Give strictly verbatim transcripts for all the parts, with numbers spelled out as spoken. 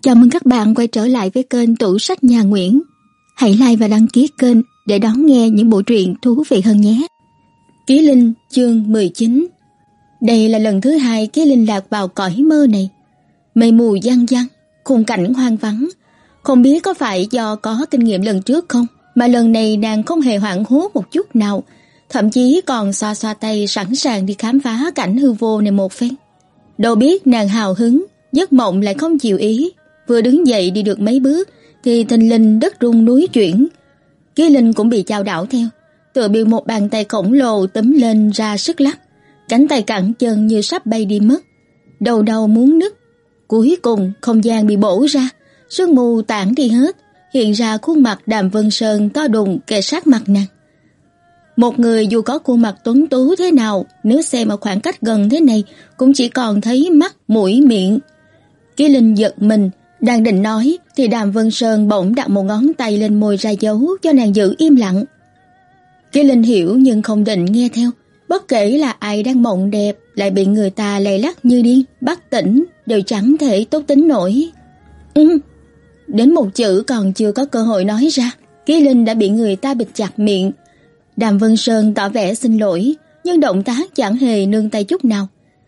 Chào mừng các bạn quay trở lại với kênh Tủ Sách Nhà Nguyễn. Hãy like và đăng ký kênh để đón nghe những bộ truyện thú vị hơn nhé. Ký Linh chương mười chín. Đây là lần thứ hai Ký Linh lạc vào cõi mơ này. Mây mù giăng giăng, khung cảnh hoang vắng. Không biết có phải do có kinh nghiệm lần trước không, mà lần này nàng không hề hoảng hốt một chút nào, thậm chí còn xoa xoa tay sẵn sàng đi khám phá cảnh hư vô này một phen. Đâu biết nàng hào hứng, giấc mộng lại không chịu ý. Vừa đứng dậy đi được mấy bước thì thình lình đất rung núi chuyển. Ký Linh cũng bị chao đảo theo, tựa bị một bàn tay khổng lồ túm lên ra sức lắc, cánh tay cẳng chân như sắp bay đi mất, đầu đầu muốn nứt. Cuối cùng không gian bị bổ ra, sương mù tản đi hết, hiện ra khuôn mặt Đàm Vân Sơn to đùng kề sát mặt nàng. Một người dù có khuôn mặt tuấn tú thế nào, nếu xem ở khoảng cách gần thế này cũng chỉ còn thấy mắt, mũi, miệng. Ký Linh giật mình, đang định nói thì Đàm Vân Sơn bỗng đặt một ngón tay lên môi ra dấu cho nàng giữ im lặng. Ký Linh hiểu nhưng không định nghe theo, bất kể là ai đang mộng đẹp lại bị người ta lay lắc như điên, bắt tỉnh đều chẳng thể tốt tính nổi. Ừ. Đến một chữ còn chưa có cơ hội nói ra, Ký Linh đã bị người ta bịt chặt miệng. Đàm Vân Sơn tỏ vẻ xin lỗi, nhưng động tác chẳng hề nương tay chút nào.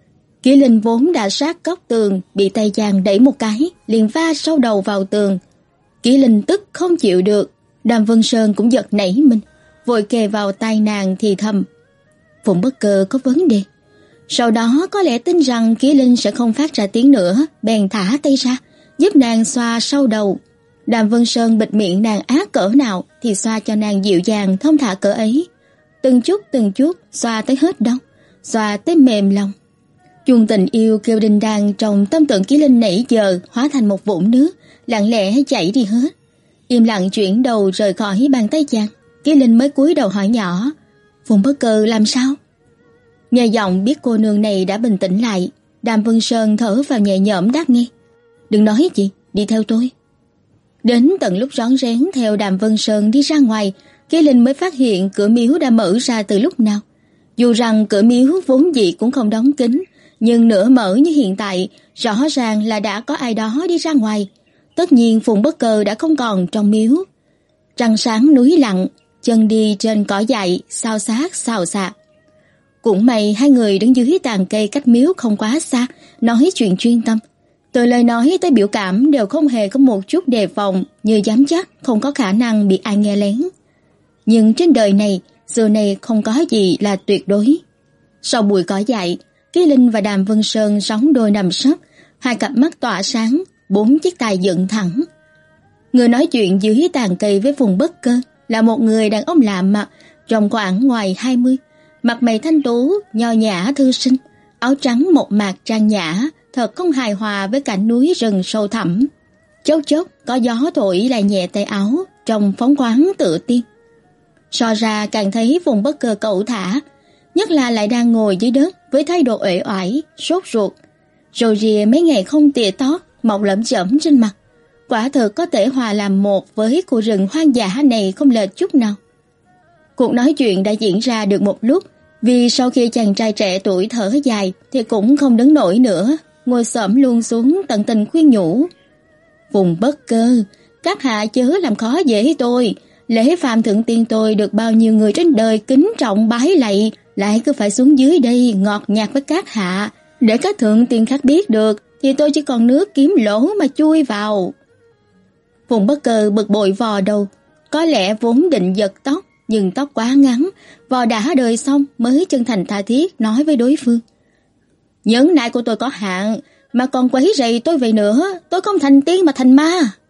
Ký Linh vốn đã sát góc tường, bị tay chàng đẩy một cái, liền va sâu đầu vào tường. Ký Linh tức không chịu được, Đàm Vân Sơn cũng giật nảy mình, vội kề vào tai nàng thì thầm: Phụng Bất Cơ có vấn đề. Sau đó có lẽ tin rằng Ký Linh sẽ không phát ra tiếng nữa, bèn thả tay ra, giúp nàng xoa sâu đầu. Đàm Vân Sơn bịt miệng nàng ác cỡ nào thì xoa cho nàng dịu dàng thông thả cỡ ấy. Từng chút từng chút xoa tới hết đau, xoa tới mềm lòng. Chuông tình yêu kêu đinh đàn trong tâm tưởng Ký Linh nãy giờ hóa thành một vũng nước, lặng lẽ chảy đi hết. Im lặng chuyển đầu rời khỏi bàn tay chàng, Ký Linh mới cúi đầu hỏi nhỏ: Phụng Bất Cơ làm sao? Nghe giọng biết cô nương này đã bình tĩnh lại, Đàm Vân Sơn thở vào nhẹ nhõm đáp nghe: Đừng nói gì, đi theo tôi. Đến tận lúc rón rén theo Đàm Vân Sơn đi ra ngoài, Ký Linh mới phát hiện cửa miếu đã mở ra từ lúc nào. Dù rằng cửa miếu vốn dĩ cũng không đóng kín, nhưng nửa mở như hiện tại, rõ ràng là đã có ai đó đi ra ngoài. Tất nhiên Phụng Bất Cơ đã không còn trong miếu. Trăng sáng núi lặng, chân đi trên cỏ dại, xao xát xào xạc. Cũng may hai người đứng dưới tàn cây cách miếu không quá xa, nói chuyện chuyên tâm. Từ lời nói tới biểu cảm đều không hề có một chút đề phòng, như dám chắc không có khả năng bị ai nghe lén. Nhưng trên đời này, xưa này không có gì là tuyệt đối. Sau bụi cỏ dại, Ký Linh và Đàm Vân Sơn sóng đôi nằm sấp, hai cặp mắt tỏa sáng, bốn chiếc tai dựng thẳng. Người nói chuyện dưới tàn cây với Phụng Bất Cơ là một người đàn ông lạ mặt, trông khoảng ngoài hai mươi, mặt mày thanh tú, nho nhã thư sinh, áo trắng một mạc trang nhã, thật không hài hòa với cảnh núi rừng sâu thẳm. Chốc chốc có gió thổi lại nhẹ tay áo, trông phóng khoáng tự tiên. So ra càng thấy Phụng Bất Cơ cẩu thả, nhất là lại đang ngồi dưới đất với thái độ uể oải, sốt ruột, rồi rìa mấy ngày không tỉa tót mọc lẫm chởm trên mặt. Quả thực có thể hòa làm một với khu rừng hoang dã này không lệch chút nào. Cuộc nói chuyện đã diễn ra được một lúc, vì sau khi chàng trai trẻ tuổi thở dài thì cũng không đứng nổi nữa, ngồi xổm luôn xuống tận tình khuyên nhủ: Phụng Bất Cơ, các hạ chớ làm khó dễ tôi. Lễ phàm thượng tiên tôi được bao nhiêu người trên đời kính trọng bái lạy, lại cứ phải xuống dưới đây ngọt nhạt với các hạ, để các thượng tiên khác biết được thì tôi chỉ còn nước kiếm lỗ mà chui vào. Phụng Bất Cơ bực bội vò đầu, có lẽ vốn định giật tóc, nhưng tóc quá ngắn, vò đã đời xong mới chân thành tha thiết nói với đối phương: Nhẫn nại của tôi có hạn, mà còn quấy rầy tôi vậy nữa, tôi không thành tiên mà thành ma.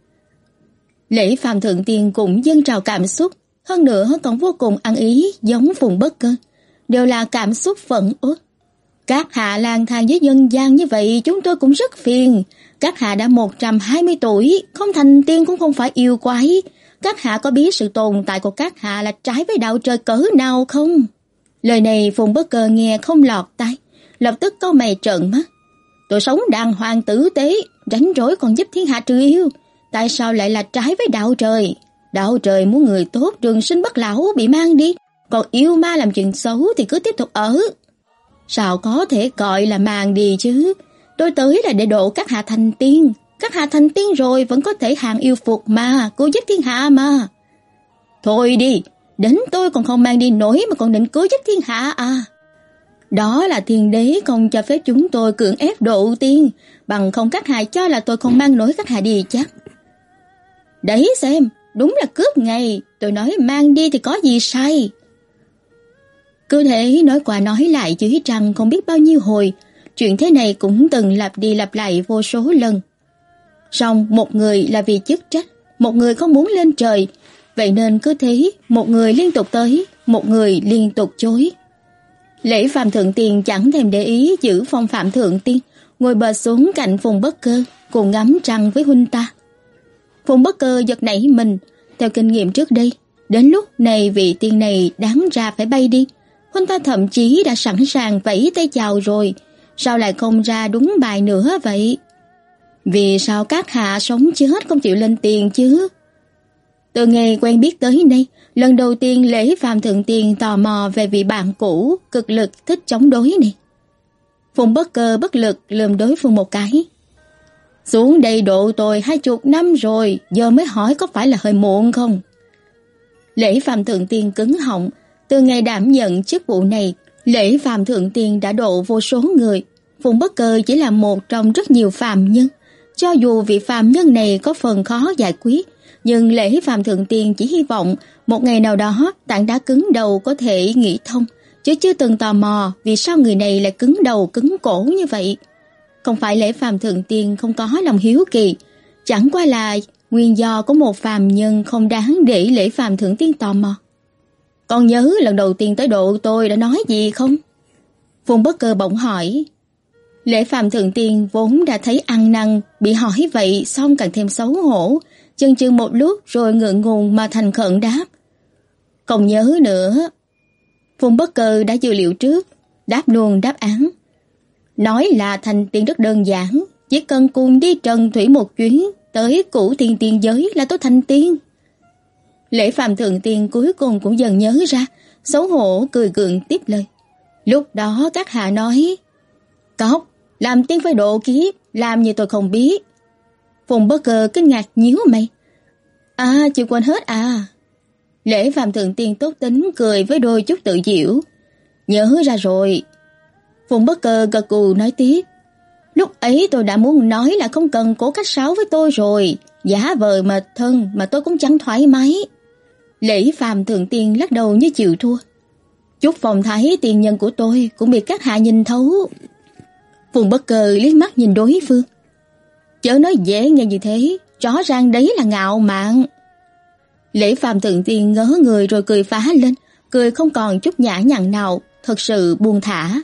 Lễ phàm thượng tiên cũng dâng trào cảm xúc, hơn nữa còn vô cùng ăn ý giống Phụng Bất Cơ, đều là cảm xúc phẫn uất. Các hạ lang thang với dân gian như vậy chúng tôi cũng rất phiền. Các hạ đã một trăm hai mươi tuổi, không thành tiên cũng không phải yêu quái. Các hạ có biết sự tồn tại của các hạ là trái với đạo trời cỡ nào không? Lời này Phụng Bất Cơ nghe không lọt tai, lập tức cau mày trợn mắt. Tôi sống đàng hoàng tử tế, rảnh rỗi còn giúp thiên hạ trừ yêu, tại sao lại là trái với đạo trời? Đạo trời muốn người tốt trường sinh bất lão bị mang đi, còn yêu ma làm chuyện xấu thì cứ tiếp tục ở. Sao có thể gọi là mang đi chứ? Tôi tới là để độ các hạ thành tiên, Các hạ thành tiên rồi vẫn có thể hàng yêu phục mà, cứu giúp thiên hạ mà. Thôi đi, đến tôi còn không mang đi nổi mà còn định cứu giúp thiên hạ à? Đó là thiên đế không cho phép chúng tôi cưỡng ép độ tiên, bằng không các hạ cho là tôi không mang nổi các hạ đi chắc. Đấy xem, đúng là cướp ngay, tôi nói mang đi thì có gì sai. Cứ thế nói qua nói lại dưới trăng không biết bao nhiêu hồi, chuyện thế này cũng từng lặp đi lặp lại vô số lần. Song một người là vì chức trách, một người không muốn lên trời, vậy nên cứ thế một người liên tục tới, một người liên tục chối. Lễ Phàm Thượng Tiên chẳng thèm để ý giữ phong phạm thượng tiên, ngồi bệt xuống cạnh Phùng Bất Cơ, cùng ngắm trăng với huynh ta. Phùng Bất Cơ giật nảy mình, theo kinh nghiệm trước đây, đến lúc này vị tiên này đáng ra phải bay đi. Huynh ta thậm chí đã sẵn sàng vẫy tay chào rồi, sao lại không ra đúng bài nữa vậy? Vì sao các hạ sống chết không chịu lên tiền chứ? Từ ngày quen biết tới nay, lần đầu tiên Lễ Phàm Thượng Tiên tò mò về vị bạn cũ cực lực thích chống đối này. Phùng Bất Cơ bất lực lườm đối phương một cái. Xuống đây độ tôi hai chục năm rồi, giờ mới hỏi có phải là hơi muộn không? Lễ Phàm Thượng Tiên cứng họng, từ ngày đảm nhận chức vụ này, Lễ Phàm Thượng Tiên đã độ vô số người. Phùng Bất Cơ chỉ là một trong rất nhiều phàm nhân. Cho dù vị phàm nhân này có phần khó giải quyết, nhưng Lễ Phàm Thượng Tiên chỉ hy vọng một ngày nào đó tảng đá cứng đầu có thể nghĩ thông, chứ chưa từng tò mò vì sao người này lại cứng đầu cứng cổ như vậy. Không phải Lễ Phàm Thượng Tiên không có lòng hiếu kỳ, chẳng qua là nguyên do có một phàm nhân không đáng để Lễ Phàm Thượng Tiên tò mò. Con nhớ lần đầu tiên tới độ tôi đã nói gì không? Phùng Bất Cơ bỗng hỏi. Lễ Phàm Thượng Tiên vốn đã thấy ăn năn, bị hỏi vậy xong càng thêm xấu hổ, chần chừ một lúc rồi ngượng ngùng mà thành khẩn đáp. Không nhớ nữa. Phùng Bất Cơ đã dự liệu trước, đáp luôn đáp án. Nói là thành tiên rất đơn giản, chỉ cần cùng đi trần thủy một chuyến, tới cửu thiên tiên giới là tôi thành tiên. Lễ Phàm Thượng Tiên cuối cùng cũng dần nhớ ra, xấu hổ cười gượng tiếp lời. Lúc đó các hạ nói, Cóc, làm tiên phải độ kiếp, làm như tôi không biết. Phùng Bất Cơ kinh ngạc nhíu mày. À, chưa quên hết à. Lễ Phàm Thượng Tiên tốt tính cười với đôi chút tự giễu. Nhớ ra rồi. Phùng Bất Cơ gật gù nói tiếp. Lúc ấy tôi đã muốn nói là không cần cố cách sáo với tôi rồi, giả vờ mệt thân mà tôi cũng chẳng thoải mái. Lễ Phàm Thượng Tiên lắc đầu như chịu thua. Chút phong thái tiền nhân của tôi cũng bị các hạ nhìn thấu. Phùng Bất Cơ liếc mắt nhìn đối phương. Chớ nói dễ nghe như thế, rõ ràng đấy là ngạo mạn. Lễ Phàm Thượng Tiên ngớ người rồi cười phá lên, cười không còn chút nhã nhặn nào, thật sự buông thả.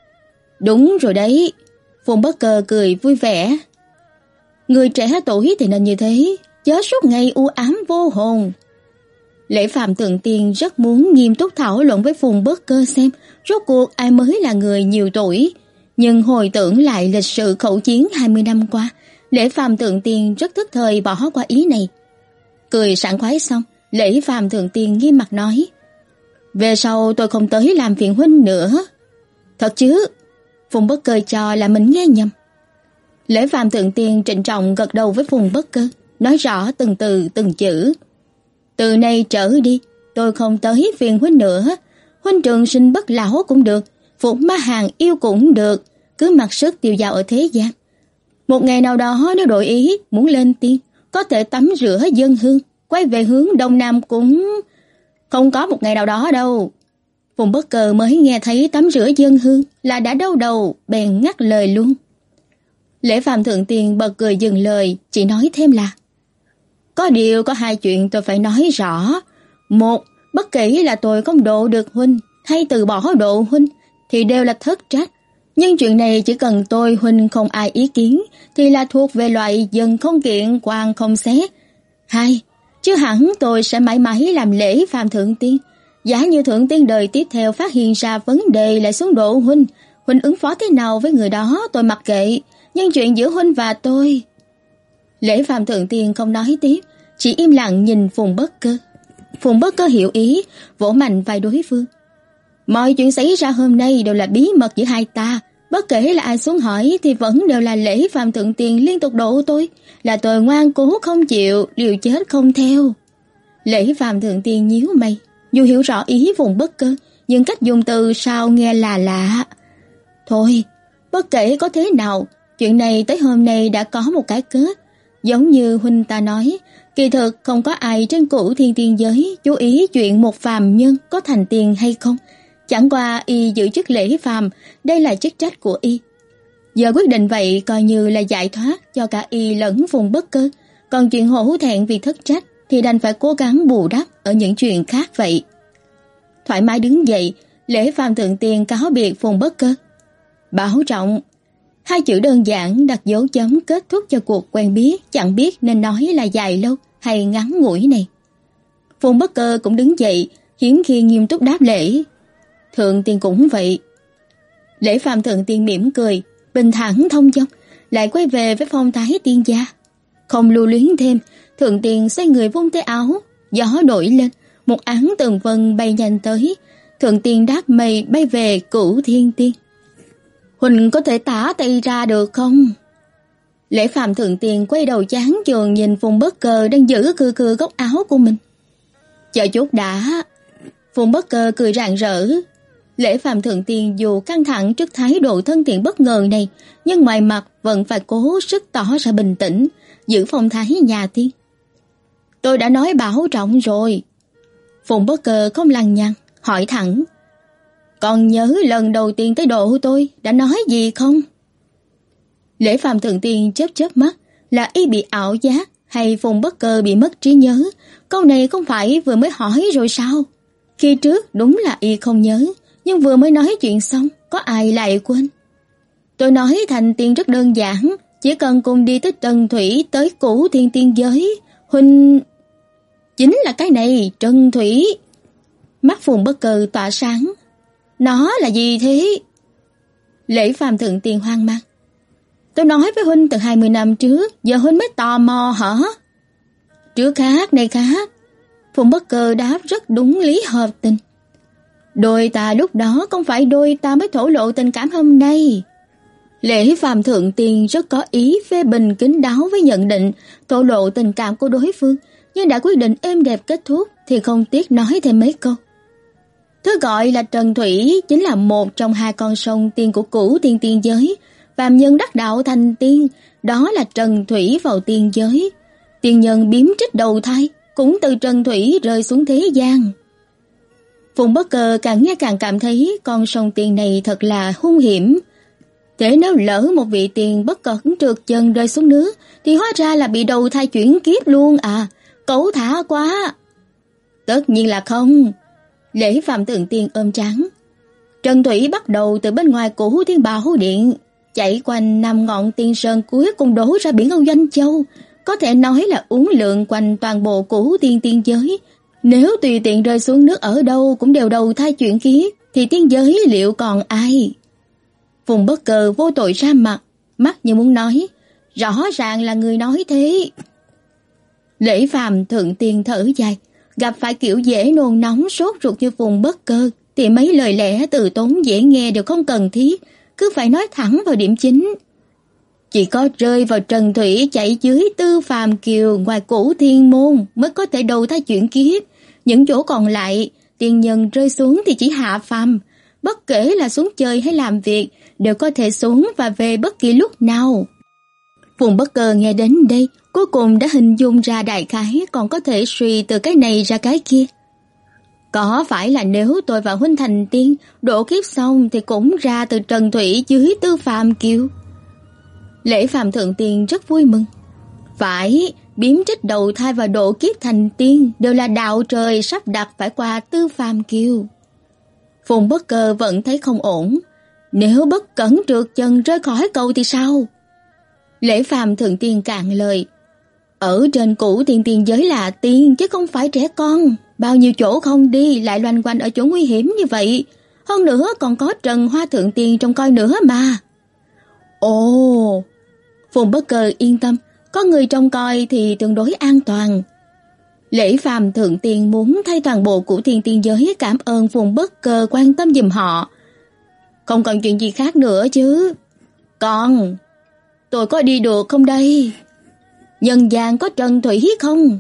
Đúng rồi đấy. Phùng Bất Cơ cười vui vẻ. Người trẻ tuổi thì nên như thế, chớ suốt ngày u ám vô hồn. Lễ Phàm Thượng Tiên rất muốn nghiêm túc thảo luận với Phùng Bất Cơ xem rốt cuộc ai mới là người nhiều tuổi, nhưng hồi tưởng lại lịch sử khẩu chiến hai mươi năm qua, Lễ Phàm Thượng Tiên rất thức thời bỏ qua ý này. Cười sảng khoái xong, Lễ Phàm Thượng Tiên nghiêm mặt nói. Về sau tôi không tới làm phiền huynh nữa. Thật chứ? Phùng Bất Cơ cho là mình nghe nhầm. Lễ Phàm Thượng Tiên trịnh trọng gật đầu với Phùng Bất Cơ, nói rõ từng từ từng chữ. Từ nay trở đi, tôi không tới phiền huynh nữa. Huynh trường sinh bất lão cũng được, phục ma hàng yêu cũng được, cứ mặc sức tiêu dao ở thế gian. Một ngày nào đó nếu đổi ý muốn lên tiên, có thể tắm rửa dân hương, quay về hướng đông nam cũng... Không có một ngày nào đó đâu. Phùng Bất Cơ mới nghe thấy tắm rửa dân hương là đã đau đầu, bèn ngắt lời luôn. Lễ Phàm Thượng Tiên bật cười dừng lời, chỉ nói thêm là có điều có hai chuyện tôi phải nói rõ. Một, bất kể là tôi không độ được huynh hay từ bỏ độ huynh thì đều là thất trách. Nhưng chuyện này chỉ cần tôi huynh không ai ý kiến thì là thuộc về loại dân không kiện quan không xét. Hai, chứ hẳn tôi sẽ mãi mãi làm Lễ Phàm Thượng Tiên. Giả như Thượng Tiên đời tiếp theo phát hiện ra vấn đề lại xuống độ huynh, huynh ứng phó thế nào với người đó tôi mặc kệ, nhưng chuyện giữa huynh và tôi... Lễ Phàm Thượng Tiên không nói tiếp, chỉ im lặng nhìn Phùng Bất Cơ. Phùng Bất Cơ hiểu ý, vỗ mạnh vai đối phương. Mọi chuyện xảy ra hôm nay đều là bí mật giữa hai ta, Bất kể là ai xuống hỏi thì vẫn đều là Lễ Phàm thượng tiền liên tục độ tôi, là tôi ngoan cố không chịu, liều chết không theo. Lễ Phàm thượng tiền nhíu mày, dù hiểu rõ ý Phùng Bất Cơ, nhưng cách dùng từ sao nghe là lạ. Thôi, bất kể có thế nào, chuyện này tới hôm nay đã có một cái kết. Giống như huynh ta nói, kỳ thực không có ai trên Cửu Thiên Tiên giới chú ý chuyện một phàm nhân có thành tiền hay không. Chẳng qua y giữ chức Lễ Phàm, đây là chức trách của y. Giờ quyết định vậy coi như là giải thoát cho cả y lẫn Phùng Bất Cơ. Còn chuyện hổ thẹn vì thất trách thì đành phải cố gắng bù đắp ở những chuyện khác vậy. Thoải mái đứng dậy, Lễ Phàm thượng tiền cáo biệt Phùng Bất Cơ. Bảo trọng. Hai chữ đơn giản đặt dấu chấm kết thúc cho cuộc quen biết, chẳng biết nên nói là dài lâu hay ngắn ngủi này. Phùng Bất Cơ cũng đứng dậy, hiếm khi nghiêm túc đáp lễ. Thượng tiền cũng vậy. Lễ Phàm thượng tiền mỉm cười, bình thản thông dong, lại quay về với phong thái tiên gia. Không lưu luyến thêm, thượng tiền xoay người vung tay áo, gió nổi lên, một áng tường vân bay nhanh tới. Thượng tiền đáp mây bay về Cửu Thiên Tiên. Huỳnh có thể tả tay ra được không? Lễ Phàm thượng tiền quay đầu chán chường nhìn Phùng Bất Cơ đang giữ cừ cừ góc áo của mình. Chờ chút đã. Phùng Bất Cơ cười rạng rỡ. Lễ Phàm thượng tiền dù căng thẳng trước thái độ thân thiện bất ngờ này, nhưng ngoài mặt vẫn phải cố sức tỏ ra bình tĩnh, giữ phong thái nhà tiên. Tôi đã nói bảo trọng rồi. Phùng Bất Cơ không lằng nhằng, hỏi thẳng. Còn nhớ lần đầu tiên tới độ tôi đã nói gì không? Lễ Phàm thượng tiền chớp chớp mắt, là y bị ảo giác hay Phùng Bất Cơ bị mất trí nhớ? Câu này không phải vừa mới hỏi rồi sao? Khi trước đúng là y không nhớ, nhưng vừa mới nói chuyện xong, có ai lại quên. Tôi nói thành tiên rất đơn giản, chỉ cần cùng đi tới Trần Thủy tới Cửu Thiên Tiên giới, huynh... Chính là cái này, Trần Thủy. Mắt Phùng Bất Cơ tỏa sáng. Nó là gì thế? Lễ Phàm thượng tiền hoang mang. Tôi nói với huynh từ hai mươi năm trước, giờ huynh mới tò mò hả? Trước khác, này khác. Phùng Bất Cơ đáp rất đúng lý hợp tình. Đôi ta lúc đó không phải đôi ta mới thổ lộ tình cảm hôm nay. Lễ Phàm thượng tiền rất có ý phê bình kín đáo với nhận định thổ lộ tình cảm của đối phương, nhưng đã quyết định êm đẹp kết thúc thì không tiếc nói thêm mấy câu. Thứ gọi là Trần Thủy chính là một trong hai con sông tiên của Cửu Thiên Tiên giới. Phàm nhân đắc đạo thành tiên, đó là Trần Thủy vào tiên giới. Tiên nhân biếm trích đầu thai, cũng từ Trần Thủy rơi xuống thế gian. Phùng Bất Cơ càng nghe càng cảm thấy con sông tiên này thật là hung hiểm. Thế nếu lỡ một vị tiền bất cẩn trượt chân rơi xuống nước, thì hóa ra là bị đầu thai chuyển kiếp luôn à, cẩu thả quá. Tất nhiên là không. Lễ Phàm thượng tiền ôm trán. Trần Thủy bắt đầu từ bên ngoài Cửu Thiên Bảo Điện, chạy quanh năm ngọn tiên sơn cuối cùng đổ ra biển Âu Doanh Châu, có thể nói là uốn lượn quanh toàn bộ Cửu Thiên Tiên giới. Nếu tùy tiện rơi xuống nước ở đâu cũng đều đầu thai chuyển kiếp, thì tiên giới liệu còn ai? Phùng Bất Cơ vô tội ra mặt, mắt như muốn nói, rõ ràng là người nói thế. Lễ Phàm thượng tiền thở dài, gặp phải kiểu dễ nôn nóng sốt ruột như Phùng Bất Cơ thì mấy lời lẽ từ tốn dễ nghe đều không cần thiết, cứ phải nói thẳng vào điểm chính. Chỉ có rơi vào Trần Thủy chạy dưới Tư Phàm Kiều ngoài Cửu Thiên môn mới có thể đầu thai chuyển kiếp, những chỗ còn lại tiên nhân rơi xuống thì chỉ hạ phàm, bất kể là xuống chơi hay làm việc đều có thể xuống và về bất kỳ lúc nào. Phùng Bất Cơ nghe đến đây, cuối cùng đã hình dung ra đại khái, còn có thể suy từ cái này ra cái kia. Có phải là nếu tôi và huynh thành tiên, độ kiếp xong thì cũng ra từ Trần Thủy dưới Tư Phàm Kiều? Lễ Phàm thượng tiền rất vui mừng. Phải, biếm trích đầu thai và độ kiếp thành tiên đều là đạo trời sắp đặt phải qua Tư Phàm Kiều. Phùng Bất Cơ vẫn thấy không ổn. Nếu bất cẩn trượt chân rơi khỏi cầu thì sao? Lễ Phàm thượng tiên cạn lời. Ở trên Cửu Thiên Tiên giới là tiên chứ không phải trẻ con. Bao nhiêu chỗ không đi lại loanh quanh ở chỗ nguy hiểm như vậy. Hơn nữa còn có Trần Hoa thượng tiên trông coi nữa mà. Ồ, Phùng Bất Cơ yên tâm, có người trông coi thì tương đối an toàn. Lễ Phàm thượng tiên muốn thay toàn bộ Cửu Thiên Tiên giới cảm ơn Phùng Bất Cơ quan tâm giùm họ. Không còn chuyện gì khác nữa chứ? Còn, tôi có đi được không đây? Nhân gian có Trần Thủy không?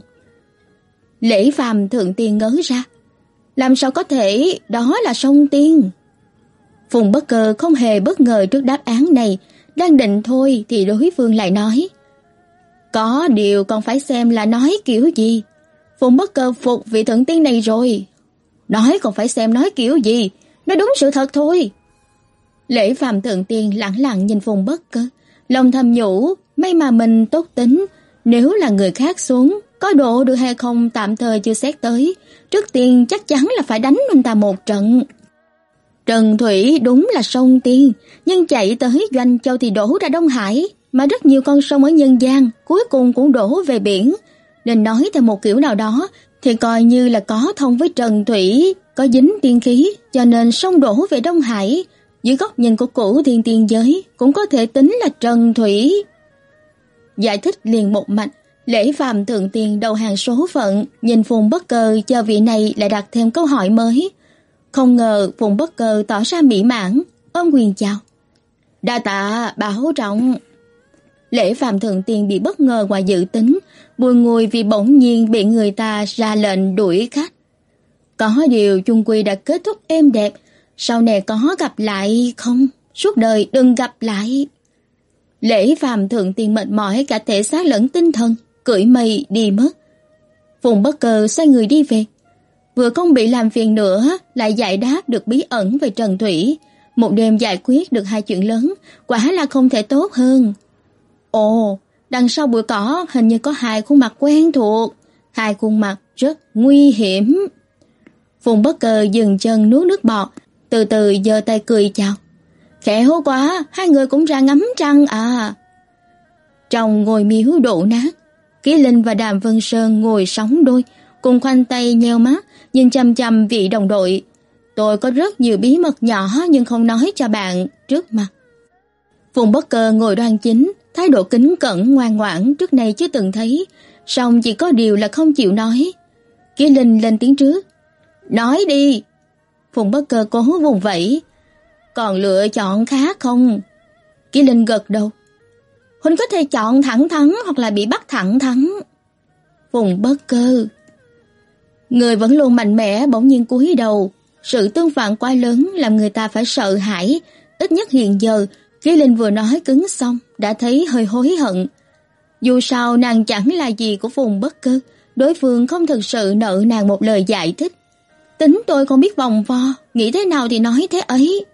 Lễ Phàm thượng tiên ngớ ra. Làm sao có thể, đó là sông Tiên. Phùng Bất Cơ không hề bất ngờ trước đáp án này, đang định thôi thì đối phương lại nói. Có điều còn phải xem là nói kiểu gì. Phùng Bất Cơ phục vị thượng tiên này rồi. Nói còn phải xem nói kiểu gì, nói đúng sự thật thôi. Lễ Phàm thượng tiên lẳng lặng nhìn Phùng Bất Cơ, lòng thầm nhủ, may mà mình tốt tính, nếu là người khác xuống, có độ được hay không tạm thời chưa xét tới, trước tiên chắc chắn là phải đánh anh ta một trận. Trần Thủy đúng là sông Tiên, nhưng chạy tới Doanh Châu thì đổ ra Đông Hải, mà rất nhiều con sông ở nhân gian cuối cùng cũng đổ về biển, nên nói theo một kiểu nào đó thì coi như là có thông với Trần Thủy, có dính tiên khí, cho nên sông đổ về Đông Hải, dưới góc nhìn của cửu thiên tiên giới cũng có thể tính là Trần Thủy. Giải thích liền một mạch, Lễ Phàm thượng tiên đầu hàng số phận, nhìn Phùng Bất Cơ chờ vị này lại đặt thêm câu hỏi mới. Không ngờ Phùng Bất Cơ tỏ ra mỹ mãn, ôm quyền chào. Đa tạ bảo trọng. Lễ Phàm thượng tiên bị bất ngờ ngoài dự tính, bùi ngùi vì bỗng nhiên bị người ta ra lệnh đuổi khách. Có điều chung quy đã kết thúc êm đẹp, sau này có gặp lại không? Suốt đời đừng gặp lại. Lễ Phàm thượng tiên mệt mỏi cả thể xác lẫn tinh thần, cưỡi mây đi mất. Phùng Bất Cơ xoay người đi về. Vừa không bị làm phiền nữa, lại giải đáp được bí ẩn về Trần Thủy. Một đêm giải quyết được hai chuyện lớn, quả là không thể tốt hơn. Ồ, đằng sau bụi cỏ hình như có hai khuôn mặt quen thuộc, hai khuôn mặt rất nguy hiểm. Phùng Bất Cơ dừng chân nuốt nước bọt, từ từ giơ tay cười chào. Khéo quá, hai người cũng ra ngắm trăng à. Trong ngôi miếu đổ nát, Ký Linh và Đàm Vân Sơn ngồi sóng đôi, cùng khoanh tay nheo mắt, nhìn chăm chăm vị đồng đội. Tôi có rất nhiều bí mật nhỏ nhưng không nói cho bạn trước mặt. Phùng Bất Cơ ngồi đoan chính, thái độ kính cẩn ngoan ngoãn trước nay chưa từng thấy, song chỉ có điều là không chịu nói. Ký Linh lên tiếng trước. Nói đi. Phùng Bất Cơ cố vùng vẫy. Còn lựa chọn khác không? Ký Linh gật đầu. Huynh có thể chọn thẳng thắn hoặc là bị bắt thẳng thắn. Phùng Bất Cơ. Người vẫn luôn mạnh mẽ bỗng nhiên cúi đầu, sự tương phản quá lớn làm người ta phải sợ hãi. Ít nhất hiện giờ, Ký Linh vừa nói cứng xong đã thấy hơi hối hận. Dù sao nàng chẳng là gì của Phùng Bất Cơ, đối phương không thực sự nợ nàng một lời giải thích. Tính tôi không biết vòng vo, nghĩ thế nào thì nói thế ấy.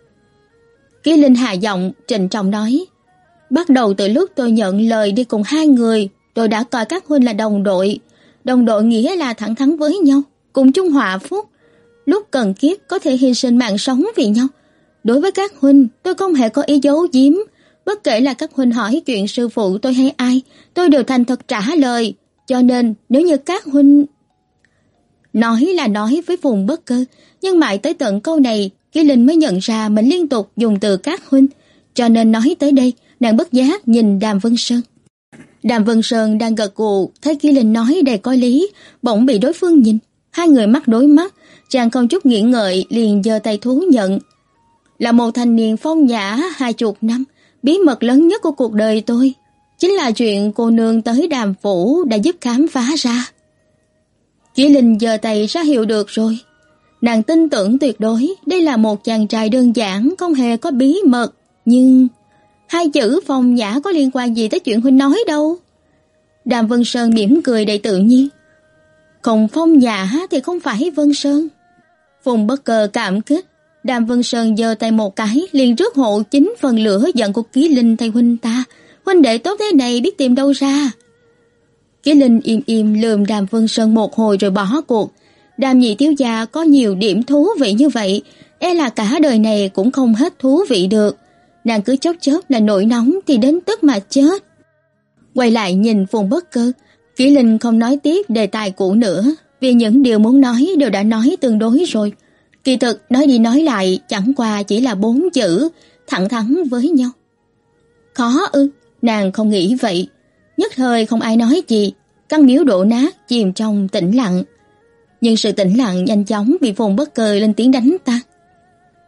Ký Linh hạ giọng trịnh trọng nói. Bắt đầu từ lúc tôi nhận lời đi cùng hai người, tôi đã coi các huynh là đồng đội. Đồng đội nghĩa là thẳng thắn với nhau, cùng chung họa phúc. Lúc cần kiếp có thể hy sinh mạng sống vì nhau. Đối với các huynh, tôi không hề có ý giấu giếm. Bất kể là các huynh hỏi chuyện sư phụ tôi hay ai, tôi đều thành thật trả lời. Cho nên nếu như các huynh... Nói là nói với Phùng Bất Cơ, nhưng mãi tới tận câu này, Ký Linh mới nhận ra mình liên tục dùng từ các huynh. Cho nên nói tới đây, nàng bất giác nhìn Đàm Vân Sơn. Đàm Vân Sơn đang gật gù, thấy Ký Linh nói đầy có lý, bỗng bị đối phương nhìn. Hai người mắt đối mắt, chàng không chút nghĩ ngợi liền giơ tay thú nhận. Là một thanh niên phong nhã hai chục năm, bí mật lớn nhất của cuộc đời tôi chính là chuyện cô nương tới Đàm phủ đã giúp khám phá ra. Ký Linh giơ tay ra hiệu được rồi. Nàng tin tưởng tuyệt đối đây là một chàng trai đơn giản, không hề có bí mật. Nhưng hai chữ phong nhã có liên quan gì tới chuyện huynh nói đâu? Đàm Vân Sơn mỉm cười đầy tự nhiên. Không phong nhã thì không phải Vân Sơn. Phùng Bất Cơ cảm kích. Đàm Vân Sơn giơ tay một cái liền rước hộ chính phần lửa giận của Ký Linh thay huynh ta. Huynh đệ tốt thế này biết tìm đâu ra? Ký Linh im im lườm Đàm Vân Sơn một hồi rồi bỏ cuộc. Đàm nhị thiếu gia có nhiều điểm thú vị như vậy, e là cả đời này cũng không hết thú vị được. Nàng cứ chốc chốc là nổi nóng thì đến tức mà chết. Quay lại nhìn Phùng Bất Cơ, Ký Linh không nói tiếp đề tài cũ nữa, vì những điều muốn nói đều đã nói tương đối rồi. Kỳ thực nói đi nói lại chẳng qua chỉ là bốn chữ, thẳng thắn với nhau. Khó ư? Nàng không nghĩ vậy. Nhất thời không ai nói gì, căn miếu đổ nát chìm trong tĩnh lặng. Nhưng sự tĩnh lặng nhanh chóng bị Phùng Bất Cơ lên tiếng đánh tan.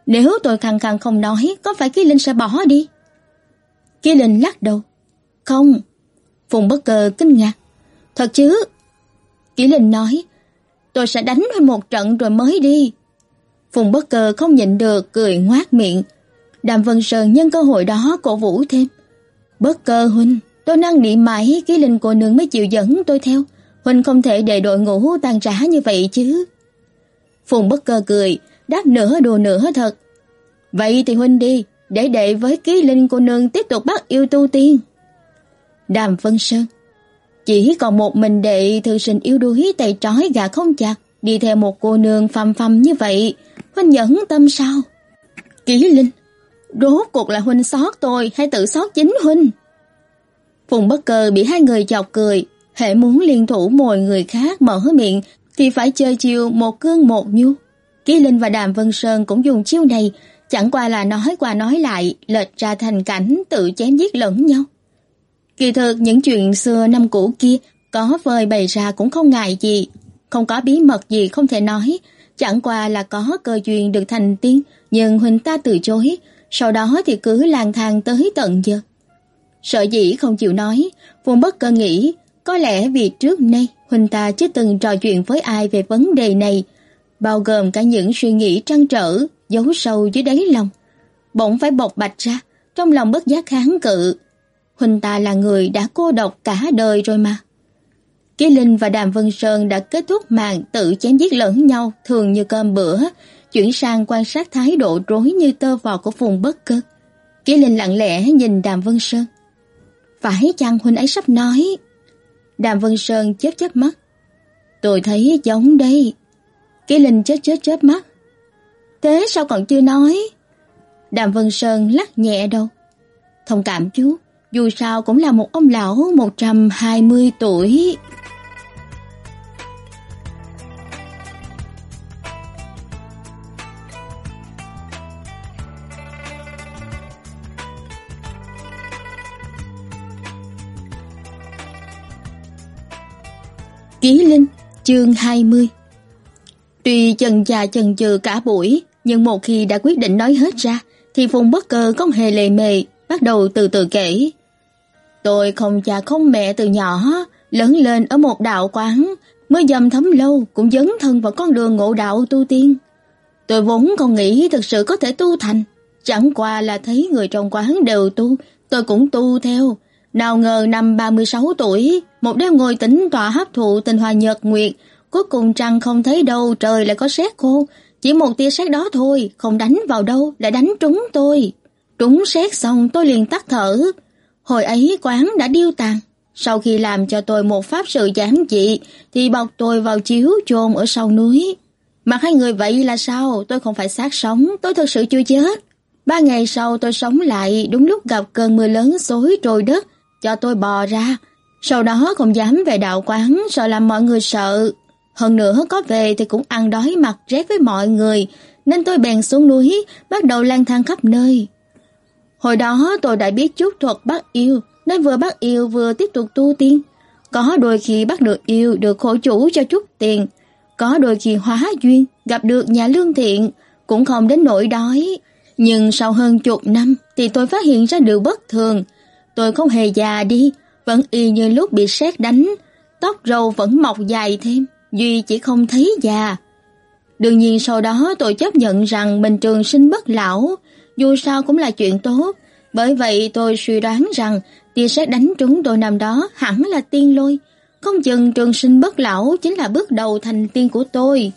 Nếu tôi khăng khăng không nói, có phải Ký Linh sẽ bỏ đi? Ký Linh lắc đầu. Không. Phùng Bất Cơ kinh ngạc. Thật chứ? Ký Linh nói. Tôi sẽ đánh Huynh một trận rồi mới đi. Phùng Bất Cơ không nhịn được cười ngoác miệng. Đàm Vân Sơn nhân cơ hội đó cổ vũ thêm. Bất Cơ huynh, tôi năn nỉ mãi Ký Linh cô nương mới chịu dẫn tôi theo. Huynh không thể để đội ngũ tan rã như vậy chứ. Phùng Bất Cơ cười, đáp nửa đùa nửa thật. Vậy thì huynh đi, để đệ với Ký Linh cô nương tiếp tục bắt yêu tu tiên. Đàm Vân Sơn. Chỉ còn một mình đệ thư sinh yếu đuối tay trói gà không chặt, đi theo một cô nương phàm phàm như vậy, huynh nhẫn tâm sao? Ký Linh, rốt cuộc là huynh xót tôi hay tự xót chính huynh? Phùng Bất Cơ bị hai người chọc cười, hễ muốn liên thủ mồi người khác mở miệng thì phải chơi chiêu một cương một nhu. Ký Linh và Đàm Vân Sơn cũng dùng chiêu này, chẳng qua là nói qua nói lại, lệch ra thành cảnh tự chém giết lẫn nhau. Kỳ thực những chuyện xưa năm cũ kia có vơi bày ra cũng không ngại gì, không có bí mật gì không thể nói, chẳng qua là có cơ duyên được thành tiên, nhưng huynh ta từ chối, sau đó thì cứ lang thang tới tận giờ. Sợ dĩ không chịu nói, Phùng Bất Cơ nghĩ có lẽ vì trước nay huynh ta chưa từng trò chuyện với ai về vấn đề này, bao gồm cả những suy nghĩ trăn trở giấu sâu dưới đáy lòng, bỗng phải bộc bạch ra, trong lòng bất giác kháng cự. Huynh ta là người đã cô độc cả đời rồi mà. Ký Linh và Đàm Vân Sơn đã kết thúc màn tự chém giết lẫn nhau thường như cơm bữa, chuyển sang quan sát thái độ rối như tơ vò của Phùng Bất Cơ. Ký Linh lặng lẽ nhìn Đàm Vân Sơn. Phải chăng huynh ấy sắp nói? Đàm Vân Sơn chớp chớp mắt. Tôi thấy giống đây. Ký Linh chớp chớp chớp mắt. Thế sao còn chưa nói? Đàm Vân Sơn lắc nhẹ đầu. Thông cảm chú, dù sao cũng là một ông lão một trăm hai mươi tuổi. Ký Linh, chương hai mươi. Tuy chần chà chần chừ cả buổi, nhưng một khi đã quyết định nói hết ra, thì Phùng Bất Cơ không hề lề mề, bắt đầu từ từ kể. Tôi không cha không mẹ từ nhỏ, lớn lên ở một đạo quán, mới dầm thấm lâu cũng dấn thân vào con đường ngộ đạo tu tiên. Tôi vốn không nghĩ thực sự có thể tu thành, chẳng qua là thấy người trong quán đều tu, tôi cũng tu theo. Nào ngờ năm ba mươi sáu tuổi, một đêm ngồi tĩnh tọa hấp thụ tinh hoa nhật nguyệt, cuối cùng trăng không thấy đâu, trời lại có sét khô, chỉ một tia sét đó thôi, không đánh vào đâu, lại đánh trúng tôi. Trúng sét xong tôi liền tắt thở. Hồi ấy quán đã điêu tàn, sau khi làm cho tôi một pháp sự giản dị thì bọc tôi vào chiếu chôn ở sau núi. Mặt hai người vậy là sao? Tôi không phải xác sống, tôi thực sự chưa chết. Ba ngày sau tôi sống lại, đúng lúc gặp cơn mưa lớn xối trôi đất, cho tôi bò ra. Sau đó không dám về đạo quán, sợ làm mọi người sợ. Hơn nữa có về thì cũng ăn đói mặc rét với mọi người, nên tôi bèn xuống núi, bắt đầu lang thang khắp nơi. Hồi đó tôi đã biết chút thuật bắt yêu, nên vừa bắt yêu vừa tiếp tục tu tiên. Có đôi khi bắt được yêu được khổ chủ cho chút tiền, có đôi khi hóa duyên gặp được nhà lương thiện, cũng không đến nỗi đói. Nhưng sau hơn chục năm thì tôi phát hiện ra điều bất thường. Tôi không hề già đi, vẫn y như lúc bị sét đánh, tóc râu vẫn mọc dài thêm, duy chỉ không thấy già. Đương nhiên sau đó tôi chấp nhận rằng mình trường sinh bất lão, dù sao cũng là chuyện tốt. Bởi vậy tôi suy đoán rằng tia sét đánh trúng tôi năm đó hẳn là tiên lôi, không chừng trường sinh bất lão chính là bước đầu thành tiên của tôi.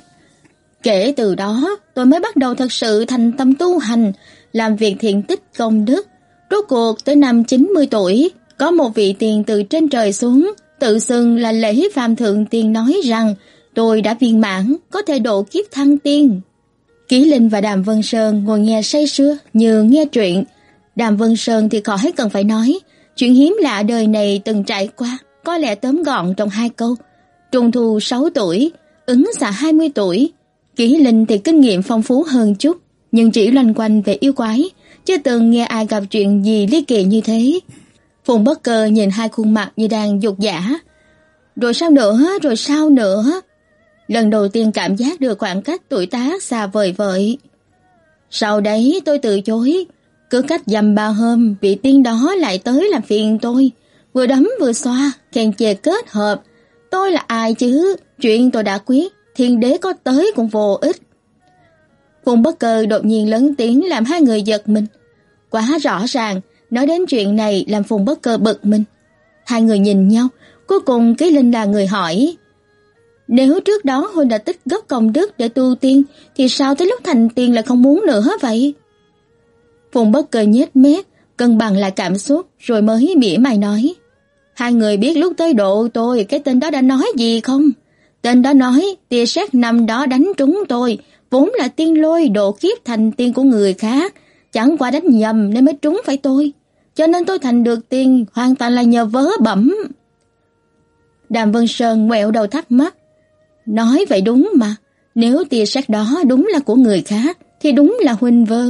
Kể từ đó tôi mới bắt đầu thật sự thành tâm tu hành, làm việc thiện tích công đức. Rốt cuộc tới năm chín mươi tuổi, có một vị tiền từ trên trời xuống, tự xưng là Lễ Phàm Thượng Tiên, nói rằng tôi đã viên mãn, có thể độ kiếp thăng tiên. Ký Linh và Đàm Vân Sơn ngồi nghe say sưa như nghe truyện. Đàm Vân Sơn thì khỏi cần phải nói, chuyện hiếm lạ đời này từng trải qua, có lẽ tóm gọn trong hai câu. Trung Thu sáu tuổi, Ứng Xạ hai mươi tuổi. Ký Linh thì kinh nghiệm phong phú hơn chút, nhưng chỉ loanh quanh về yêu quái, chưa từng nghe ai gặp chuyện gì ly kỳ như thế. Phùng Bất Cơ nhìn hai khuôn mặt như đang dục dã. Rồi sao nữa, rồi sao nữa? Lần đầu tiên cảm giác được khoảng cách tuổi tác xa vời vợi. Sau đấy tôi từ chối, cứ cách dăm ba hôm vị tiên đó lại tới làm phiền tôi, vừa đấm vừa xoa, khen chê kết hợp. Tôi là ai chứ, chuyện tôi đã quyết, thiên đế có tới cũng vô ích. Phùng Bất Cơ đột nhiên lớn tiếng làm hai người giật mình. Quá rõ ràng, nói đến chuyện này làm Phùng Bất Cơ bực mình. Hai người nhìn nhau, cuối cùng Ký Linh là người hỏi: nếu trước đó huynh đã tích góp công đức để tu tiên, thì sao tới lúc thành tiên lại không muốn nữa vậy? Phùng Bất Cơ nhếch mép, cân bằng lại cảm xúc rồi mới mỉa mai nói: hai người biết lúc tới độ tôi cái tên đó đã nói gì không? Tên đó nói tia sét năm đó đánh trúng tôi, vốn là tiên lôi độ kiếp thành tiên của người khác, chẳng qua đánh nhầm nên mới trúng phải tôi, cho nên tôi thành được tiên hoàn toàn là nhờ vớ bẩm. Đàm Vân Sơn ngoẹo đầu thắc mắc: nói vậy đúng mà, nếu tia sét đó đúng là của người khác thì đúng là huynh vớ.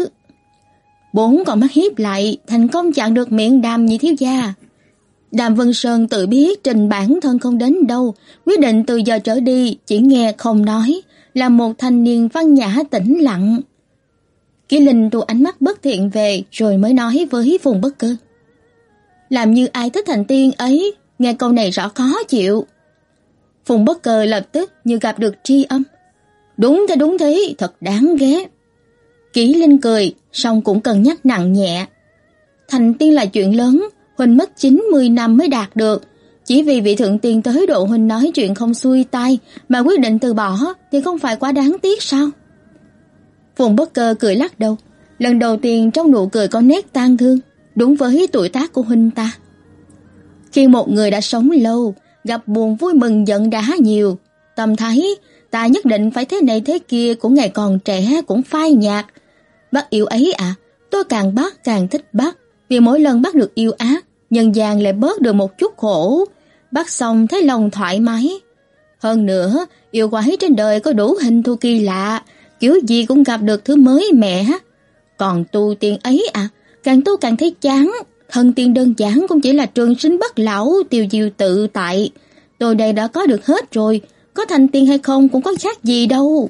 Bốn con mắt híp lại, thành công chặn được miệng Đàm nhị thiếu gia. Đàm Vân Sơn tự biết trình bản thân không đến đâu, quyết định từ giờ trở đi chỉ nghe không nói, là một thanh niên văn nhã tĩnh lặng. Ký Linh thu ánh mắt bất thiện về rồi mới nói với Phùng Bất Cơ: làm như ai thích thành tiên ấy, nghe câu này rõ khó chịu. Phùng Bất Cơ lập tức như gặp được tri âm: đúng thế đúng thế, thật đáng ghét. Ký Linh cười, song cũng cần nhắc nặng nhẹ: thành tiên là chuyện lớn, huynh mất chín mươi năm mới đạt được, chỉ vì vị thượng tiên tới độ huynh nói chuyện không xuôi tai mà quyết định từ bỏ thì không phải quá đáng tiếc sao? Phùng Bất Cơ cười lắc đầu, lần đầu tiên trong nụ cười có nét tang thương, đúng với tuổi tác của huynh ta. Khi một người đã sống lâu, gặp buồn vui mừng giận đã nhiều, tâm thấy ta nhất định phải thế này thế kia của ngày còn trẻ cũng phai nhạt. Bác yêu ấy à, tôi càng bắt càng thích bác, vì mỗi lần bác được yêu ác, nhân gian lại bớt được một chút khổ, bác xong thấy lòng thoải mái. Hơn nữa, yêu quái trên đời có đủ hình thù kỳ lạ, kiểu gì cũng gặp được thứ mới mẻ. Còn tu tiên ấy à, càng tu càng thấy chán, thân tiên đơn giản cũng chỉ là trường sinh bất lão, tiêu diêu tự tại. Tôi đây đã có được hết rồi, có thành tiên hay không cũng có khác gì đâu.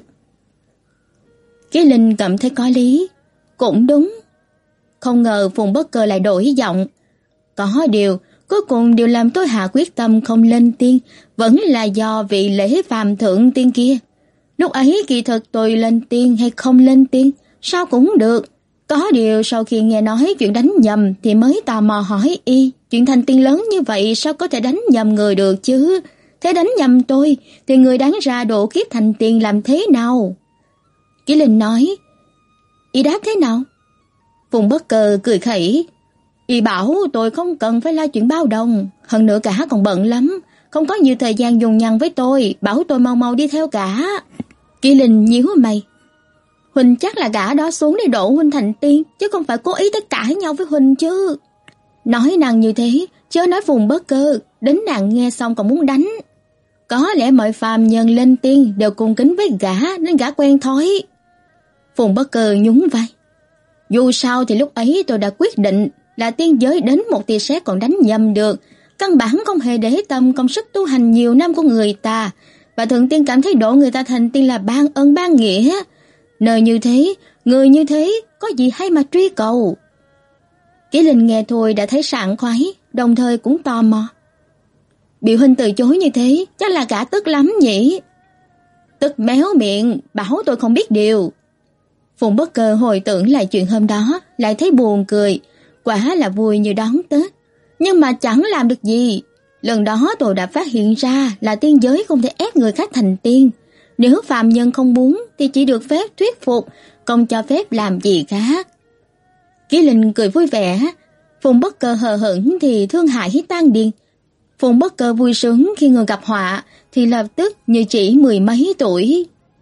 Ký Linh cảm thấy có lý, cũng đúng. Không ngờ Phùng Bất Cơ lại đổi giọng: có điều, cuối cùng điều làm tôi hạ quyết tâm không lên tiên vẫn là do vị lễ phàm thượng tiên kia. Lúc ấy kỳ thực tôi lên tiên hay không lên tiên, sao cũng được. Có điều sau khi nghe nói chuyện đánh nhầm thì mới tò mò hỏi y, chuyện thành tiên lớn như vậy sao có thể đánh nhầm người được chứ? Thế đánh nhầm tôi thì người đáng ra độ kiếp thành tiên làm thế nào? Ký Linh nói: y đáp thế nào? Phùng Bất Cơ cười khẩy: y bảo tôi không cần phải lo chuyện bao đồng, hơn nữa cả còn bận lắm, không có nhiều thời gian dùng nhằn với tôi, bảo tôi mau mau đi theo cả. Ký Linh nhíu mày: huynh chắc là gã đó xuống để độ huynh thành tiên, chứ không phải cố ý tới cãi nhau với huynh chứ. Nói nàng như thế, chớ nói Phùng Bất Cơ, đến nàng nghe xong còn muốn đánh. Có lẽ mọi phàm nhân lên tiên đều cung kính với gã nên gã quen thói. Phùng Bất Cơ nhún vai: dù sao thì lúc ấy tôi đã quyết định là tiên giới đến một tia sét còn đánh nhầm được, căn bản không hề để tâm công sức tu hành nhiều năm của người ta, và thượng tiên cảm thấy độ người ta thành tiên là ban ơn ban nghĩa. Nơi như thế, người như thế, có gì hay mà truy cầu? Ký Linh nghe thôi đã thấy sảng khoái, đồng thời cũng tò mò: bị huynh từ chối như thế, chắc là gã tức lắm nhỉ? Tức méo miệng, bảo tôi không biết điều. Phùng Bất Cơ hồi tưởng lại chuyện hôm đó, lại thấy buồn cười, quả là vui như đón Tết, nhưng mà chẳng làm được gì. Lần đó tôi đã phát hiện ra là tiên giới không thể ép người khác thành tiên, nếu phàm nhân không muốn thì chỉ được phép thuyết phục, không cho phép làm gì khác. Ký Linh cười vui vẻ, Phùng Bất Cơ hờ hững thì thương hại tan điên. Phùng Bất Cơ vui sướng khi người gặp họa thì lập tức như chỉ mười mấy tuổi.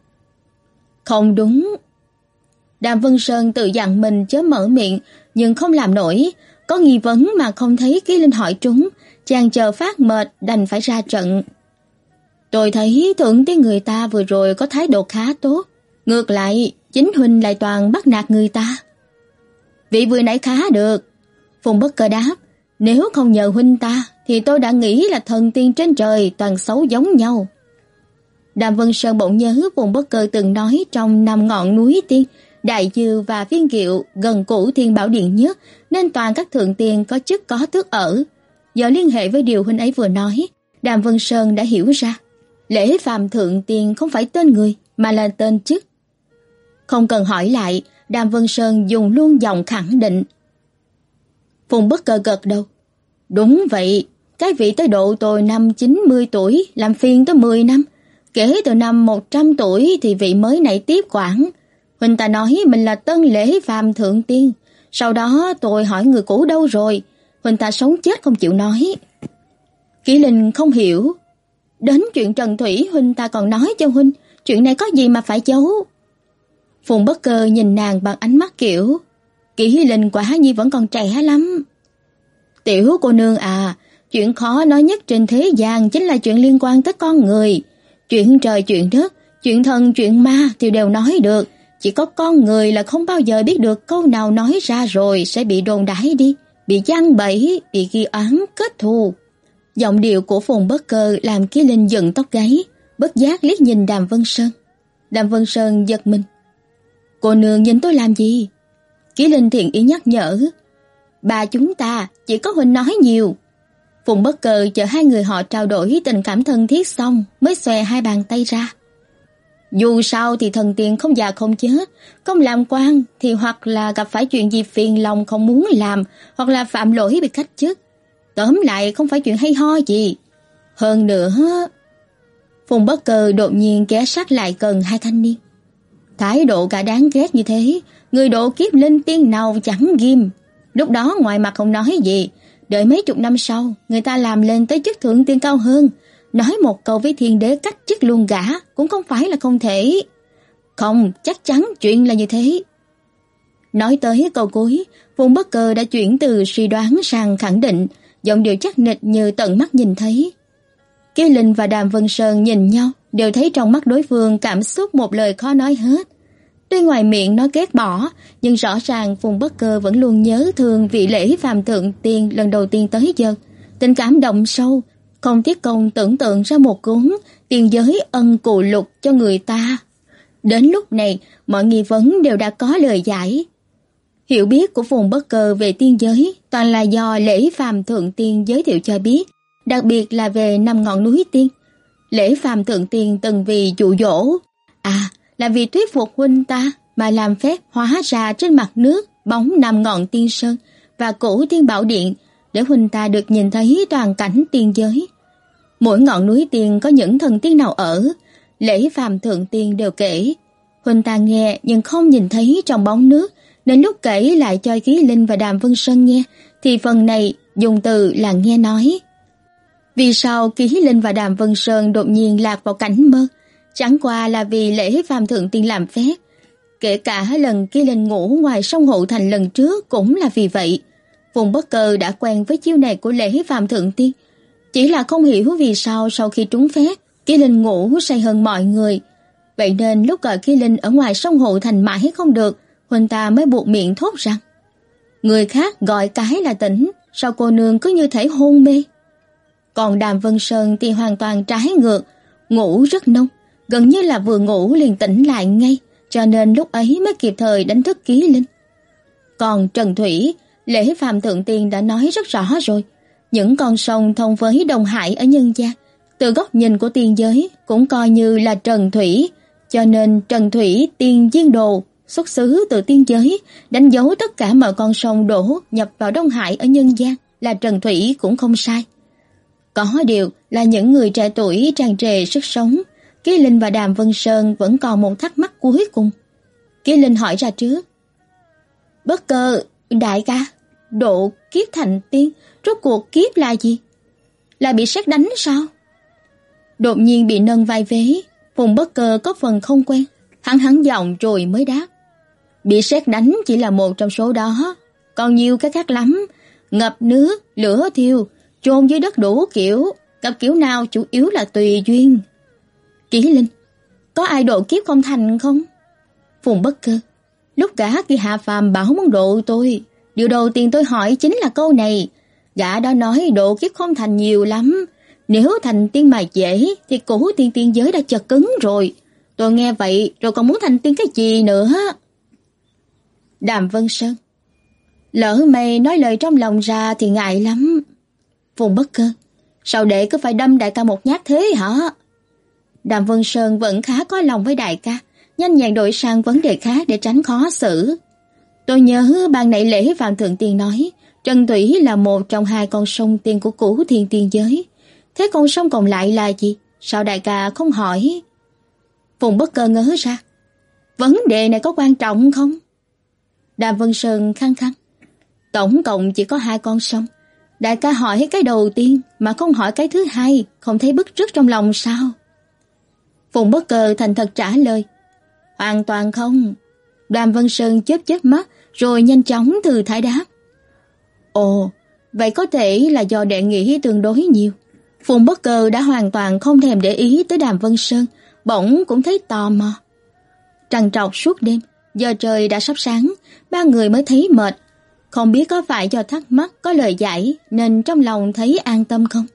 Không đúng. Đàm Vân Sơn tự dặn mình chớ mở miệng, nhưng không làm nổi, có nghi vấn mà không thấy Ký Linh hỏi trúng, chàng chờ phát mệt đành phải ra trận. Tôi thấy thượng tiên người ta vừa rồi có thái độ khá tốt, ngược lại chính huynh lại toàn bắt nạt người ta. Vị vừa nãy khá được. Phùng Bất Cơ đáp: nếu không nhờ huynh ta thì tôi đã nghĩ là thần tiên trên trời toàn xấu giống nhau. Đàm Vân Sơn bỗng nhớ Phùng Bất Cơ từng nói trong năm ngọn núi tiên Đại Dư và Viên Kiệu gần Cửu Thiên Bảo Điện nhất, nên toàn các thượng tiên có chức có tước ở. Do liên hệ với điều huynh ấy vừa nói, Đàm Vân Sơn đã hiểu ra, Lễ Phàm thượng tiên không phải tên người mà là tên chức. Không cần hỏi lại, Đàm Vân Sơn dùng luôn giọng khẳng định. Phùng Bất Cơ gật đầu. Đúng vậy, cái vị tới độ tôi năm chín mươi tuổi, làm phiền tới mười năm. Kể từ năm một trăm tuổi thì vị mới này tiếp quản. Huynh ta nói mình là Tân Lễ Phàm thượng tiên. Sau đó tôi hỏi người cũ đâu rồi. Huynh ta sống chết không chịu nói. Kỷ Linh không hiểu. Đến chuyện Trần Thủy huynh ta còn nói cho huynh, chuyện này có gì mà phải giấu. Phùng Bất Cơ nhìn nàng bằng ánh mắt kiểu, Kỷ Linh quả nhiên vẫn còn trẻ lắm. Tiểu cô nương à, chuyện khó nói nhất trên thế gian chính là chuyện liên quan tới con người. Chuyện trời chuyện đất, chuyện thần chuyện ma thì đều nói được, chỉ có con người là không bao giờ biết được câu nào nói ra rồi sẽ bị đồn đãi đi, bị giăng bẫy, bị ghi oán kết thù. Giọng điệu của Phùng Bất Cơ làm Kỷ Linh dựng tóc gáy, bất giác liếc nhìn Đàm Vân Sơn. Đàm Vân Sơn giật mình. Cô nương nhìn tôi làm gì? Kỷ Linh thiện ý nhắc nhở. Bà chúng ta chỉ có huynh nói nhiều. Phùng Bất Cơ chờ hai người họ trao đổi tình cảm thân thiết xong mới xòe hai bàn tay ra. Dù sao thì thần tiên không già không chết, không làm quan thì hoặc là gặp phải chuyện gì phiền lòng không muốn làm, hoặc là phạm lỗi bị cách chức. Tóm lại không phải chuyện hay ho gì. Hơn nữa, Phùng Bất Cơ đột nhiên ghé sát lại gần hai thanh niên. Thái độ cả đáng ghét như thế, người độ kiếp linh tiên nào chẳng ghim. Lúc đó ngoài mặt không nói gì, đợi mấy chục năm sau, người ta làm lên tới chức thượng tiên cao hơn, nói một câu với thiên đế cách chức luôn gã cũng không phải là không thể. Không, chắc chắn chuyện là như thế. Nói tới câu cuối, Phùng Bất Cơ đã chuyển từ suy đoán sang khẳng định, giọng điệu chắc nịch như tận mắt nhìn thấy. Kỷ Linh và Đàm Vân Sơn nhìn nhau, đều thấy trong mắt đối phương cảm xúc một lời khó nói hết. Tuy ngoài miệng nói ghét bỏ, nhưng rõ ràng Phùng Bất Cơ vẫn luôn nhớ thương vị Lễ Phàm thượng tiên lần đầu tiên tới giờ. Tình cảm đậm sâu, không tiếc công tưởng tượng ra một cuốn tiền giới ân cù lục cho người ta. Đến lúc này, mọi nghi vấn đều đã có lời giải. Hiểu biết của Phùng Bất Cơ về tiên giới toàn là do Lễ Phàm thượng tiên giới thiệu cho biết, đặc biệt là về năm ngọn núi tiên. Lễ Phàm thượng tiên từng vì dụ dỗ, à, là vì thuyết phục huynh ta mà làm phép hóa ra trên mặt nước bóng năm ngọn tiên sơn và Cửu Thiên Bảo Điện để huynh ta được nhìn thấy toàn cảnh tiên giới. Mỗi ngọn núi tiên có những thần tiên nào ở, Lễ Phàm thượng tiên đều kể. Huynh ta nghe nhưng không nhìn thấy trong bóng nước, nên lúc kể lại cho Kỷ Linh và Đàm Vân Sơn nghe thì phần này dùng từ là nghe nói. Vì sao Kỷ Linh và Đàm Vân Sơn đột nhiên lạc vào cảnh mơ? Chẳng qua là vì Lễ Phàm thượng tiên làm phép. Kể cả lần Kỷ Linh ngủ ngoài sông Hậu Thành lần trước cũng là vì vậy. Phùng Bất Cơ đã quen với chiêu này của Lễ Phàm thượng tiên, chỉ là không hiểu vì sao sau khi trúng phép, Kỷ Linh ngủ say hơn mọi người. Vậy nên lúc gọi Kỷ Linh ở ngoài sông Hậu Thành mãi không được, huynh ta mới buộc miệng thốt rằng: người khác gọi cái là tỉnh, sao cô nương cứ như thể hôn mê? Còn Đàm Vân Sơn thì hoàn toàn trái ngược, ngủ rất nông, gần như là vừa ngủ liền tỉnh lại ngay, cho nên lúc ấy mới kịp thời đánh thức Kỷ Linh. Còn Trần Thủy, Lễ Phàm thượng tiên đã nói rất rõ rồi, những con sông thông với Đông Hải ở nhân gian, từ góc nhìn của tiên giới cũng coi như là Trần Thủy, cho nên Trần Thủy tiên diên đồ xuất xứ từ tiên giới, đánh dấu tất cả mọi con sông đổ nhập vào Đông Hải ở nhân gian là Trần Thủy cũng không sai. Có điều là những người trẻ tuổi tràn trề sức sống, Kỷ Linh và Đàm Vân Sơn vẫn còn một thắc mắc cuối cùng. Kỷ Linh hỏi ra trước: Bất Cơ, đại ca, độ kiếp thành tiên, rốt cuộc kiếp là gì? Là bị sét đánh sao? Đột nhiên bị nâng vai vế, Phùng Bất Cơ có phần không quen, hắn hắn giọng rồi mới đáp: bị sét đánh chỉ là một trong số đó, còn nhiều cái khác lắm, ngập nước, lửa thiêu, chôn dưới đất đủ kiểu, gặp kiểu nào chủ yếu là tùy duyên. Kỷ Linh: có ai độ kiếp không thành không? Phùng Bất Cơ: lúc gã kia hạ phàm bảo muốn độ tôi, điều đầu tiên tôi hỏi chính là câu này. Gã đó nói độ kiếp không thành nhiều lắm, nếu thành tiên mà dễ thì Cửu Tiên tiên giới đã chật cứng rồi. Tôi nghe vậy rồi còn muốn thành tiên cái gì nữa? Đàm Vân Sơn: Lỡ mày nói lời trong lòng ra thì ngại lắm. Phùng Bất Cơ: Sao đệ cứ phải đâm đại ca một nhát thế hả? Đàm Vân Sơn vẫn khá có lòng với đại ca, nhanh nhẹn đổi sang vấn đề khác để tránh khó xử. Tôi nhớ ban nãy lễ Vạn Thượng Tiên nói Trần Thủy là một trong hai con sông tiên của Cửu Thiên Tiên giới. Thế con sông còn lại là gì? Sao đại ca không hỏi? Phùng Bất Cơ ngớ ra: Vấn đề này có quan trọng không? Đàm Vân Sơn khăng khăng: Tổng cộng chỉ có hai con sông. Đại ca hỏi cái đầu tiên mà không hỏi cái thứ hai, không thấy bức rứt trong lòng sao? Phùng Bất Cơ thành thật trả lời: Hoàn toàn không. Đàm Vân Sơn chớp chớp mắt rồi nhanh chóng thư thái đáp: Ồ, vậy có thể là do đệ nghĩ tương đối nhiều. Phùng Bất Cơ đã hoàn toàn không thèm để ý tới Đàm Vân Sơn, bỗng cũng thấy tò mò. Trằn trọc suốt đêm, giờ trời đã sắp sáng, ba người mới thấy mệt. Không biết có phải do thắc mắc có lời giải nên trong lòng thấy an tâm không?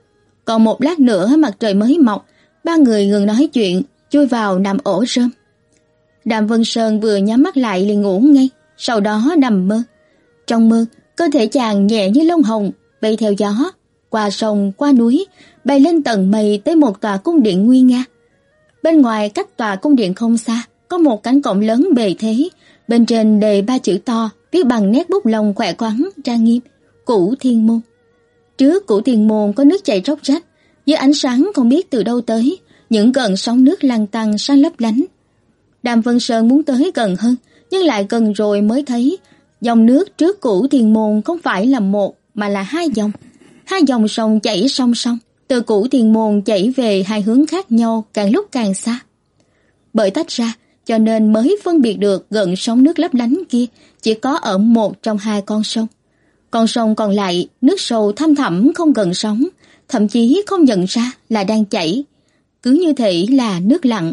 Còn một lát nữa mặt trời mới mọc, ba người ngừng nói chuyện, chui vào nằm ổ rơm. Đàm Vân Sơn vừa nhắm mắt lại liền ngủ ngay, sau đó nằm mơ. Trong mơ, cơ thể chàng nhẹ như lông hồng, bay theo gió, qua sông, qua núi, bay lên tầng mây tới một tòa cung điện nguy nga. Bên ngoài cách tòa cung điện không xa, có một cánh cổng lớn bề thế, bên trên đề ba chữ to, viết bằng nét bút lông khỏe khoắn, trang nghiêm: Cửu Thiên Môn. Trước Cửu Thiên Môn có nước chảy róc rách, dưới ánh sáng không biết từ đâu tới, những gợn sóng nước lăn tăn sáng lấp lánh. Đàm Vân Sơn muốn tới gần hơn, nhưng lại gần rồi mới thấy dòng nước trước Cửu Thiên Môn không phải là một mà là hai dòng. Hai dòng sông chảy song song, từ Cửu Thiên Môn chảy về hai hướng khác nhau, càng lúc càng xa. Bởi tách ra, cho nên mới phân biệt được gợn sóng nước lấp lánh kia chỉ có ở một trong hai con sông. Con sông còn lại, nước sâu thăm thẳm không gợn sóng, thậm chí không nhận ra là đang chảy, cứ như thể là nước lặng.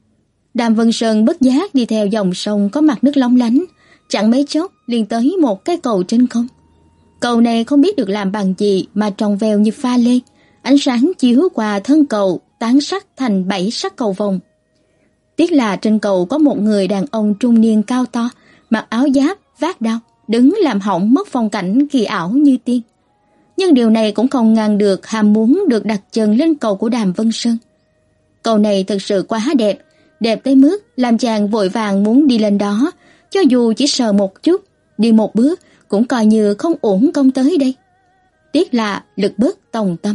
Đàm Vân Sơn bất giác đi theo dòng sông có mặt nước long lánh, chẳng mấy chốc liền tới một cái cầu trên không. Cầu này không biết được làm bằng gì mà tròn veo như pha lê, ánh sáng chiếu qua thân cầu tán sắc thành bảy sắc cầu vồng. Tiếc là trên cầu có một người đàn ông trung niên cao to, mặc áo giáp, vác đao, đứng làm hỏng mất phong cảnh kỳ ảo như tiên. Nhưng điều này cũng không ngăn được ham muốn được đặt chân lên cầu của Đàm Vân Sơn. Cầu này thực sự quá đẹp, đẹp tới mức làm chàng vội vàng muốn đi lên đó, cho dù chỉ sờ một chút, đi một bước cũng coi như không uổng công tới đây. Tiếc là lực bất tòng tâm.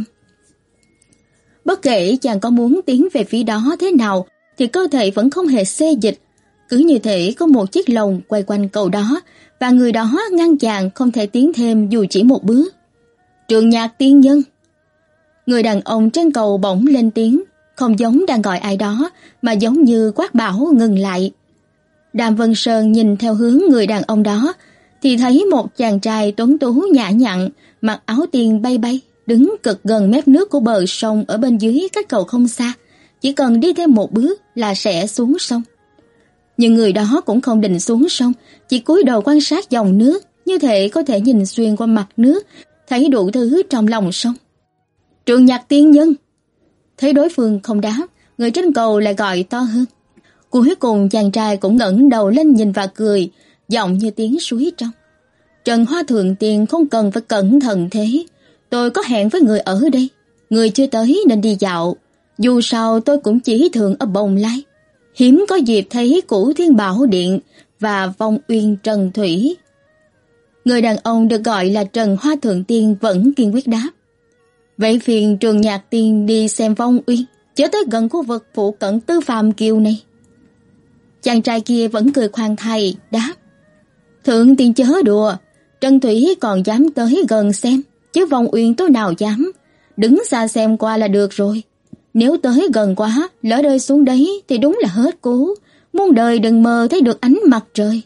Bất kể chàng có muốn tiến về phía đó thế nào thì cơ thể vẫn không hề xê dịch, cứ như thể có một chiếc lồng quay quanh cầu đó và người đó ngăn chàng không thể tiến thêm dù chỉ một bước. Trường Nhạc tiên nhân. Người đàn ông trên cầu bỗng lên tiếng, không giống đang gọi ai đó mà giống như quát bảo ngừng lại. Đàm Vân Sơn nhìn theo hướng người đàn ông đó thì thấy một chàng trai tuấn tú nhã nhặn, mặc áo tiên bay bay, đứng cực gần mép nước của bờ sông ở bên dưới cách cầu không xa, chỉ cần đi thêm một bước là sẽ xuống sông. Nhưng người đó cũng không định xuống sông, chỉ cúi đầu quan sát dòng nước, như thể có thể nhìn xuyên qua mặt nước, thấy đủ thứ trong lòng sông. Trường Nhạc tiên nhân. Thấy đối phương không đáp, người trên cầu lại gọi to hơn. Cuối cùng chàng trai cũng ngẩng đầu lên nhìn và cười, giọng như tiếng suối trong. Trần Hoa Thượng Tiên không cần phải cẩn thận thế. Tôi có hẹn với người ở đây. Người chưa tới nên đi dạo. Dù sao tôi cũng chỉ thường ở Bồng Lai. Hiếm có dịp thấy Cửu Thiên Bảo Điện và Vong Uyên Trần Thủy. Người đàn ông được gọi là Trần Hoa Thượng Tiên vẫn kiên quyết đáp. Vậy phiền Trường Nhạc Tiên đi xem Vong Uyên, chớ tới gần khu vực phụ cận Tư Phàm Kiều này. Chàng trai kia vẫn cười khoan thai đáp. Thượng Tiên chớ đùa, Trần Thủy còn dám tới gần xem, chứ Vong Uyên tôi nào dám, đứng xa xem qua là được rồi. Nếu tới gần quá, lỡ rơi xuống đấy thì đúng là hết cứu, muôn đời đừng mơ thấy được ánh mặt trời.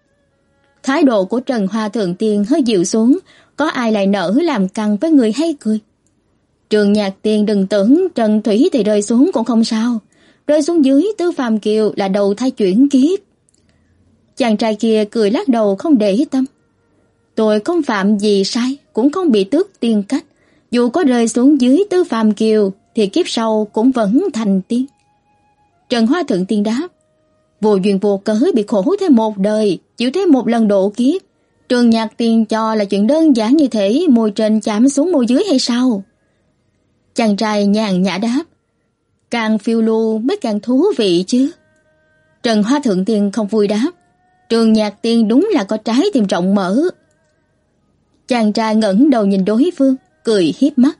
Thái độ của Trần Hoa Thượng Tiên hơi dịu xuống, có ai lại nỡ làm căng với người hay cười. Trường Nhạc Tiên đừng tưởng Trần Thủy thì rơi xuống cũng không sao, rơi xuống dưới Tư Phàm Kiều là đầu thai chuyển kiếp. Chàng trai kia cười lắc đầu không để tâm. Tôi không phạm gì sai, cũng không bị tước tiên cách, dù có rơi xuống dưới Tư Phàm Kiều thì kiếp sau cũng vẫn thành tiên. Trần Hoa Thượng Tiên đáp. vô duyên vô cớ bị khổ thêm một đời, chịu thêm một lần độ kiếp. Trường Nhạc Tiên cho là chuyện đơn giản như thế, môi trên chạm xuống môi dưới hay sao? Chàng trai nhàn nhã đáp, càng phiêu lưu mới càng thú vị chứ. Trần Hoa Thượng Tiên không vui đáp, Trường Nhạc Tiên đúng là có trái tim rộng mở. Chàng trai ngẩng đầu nhìn đối phương, cười hiếp mắt.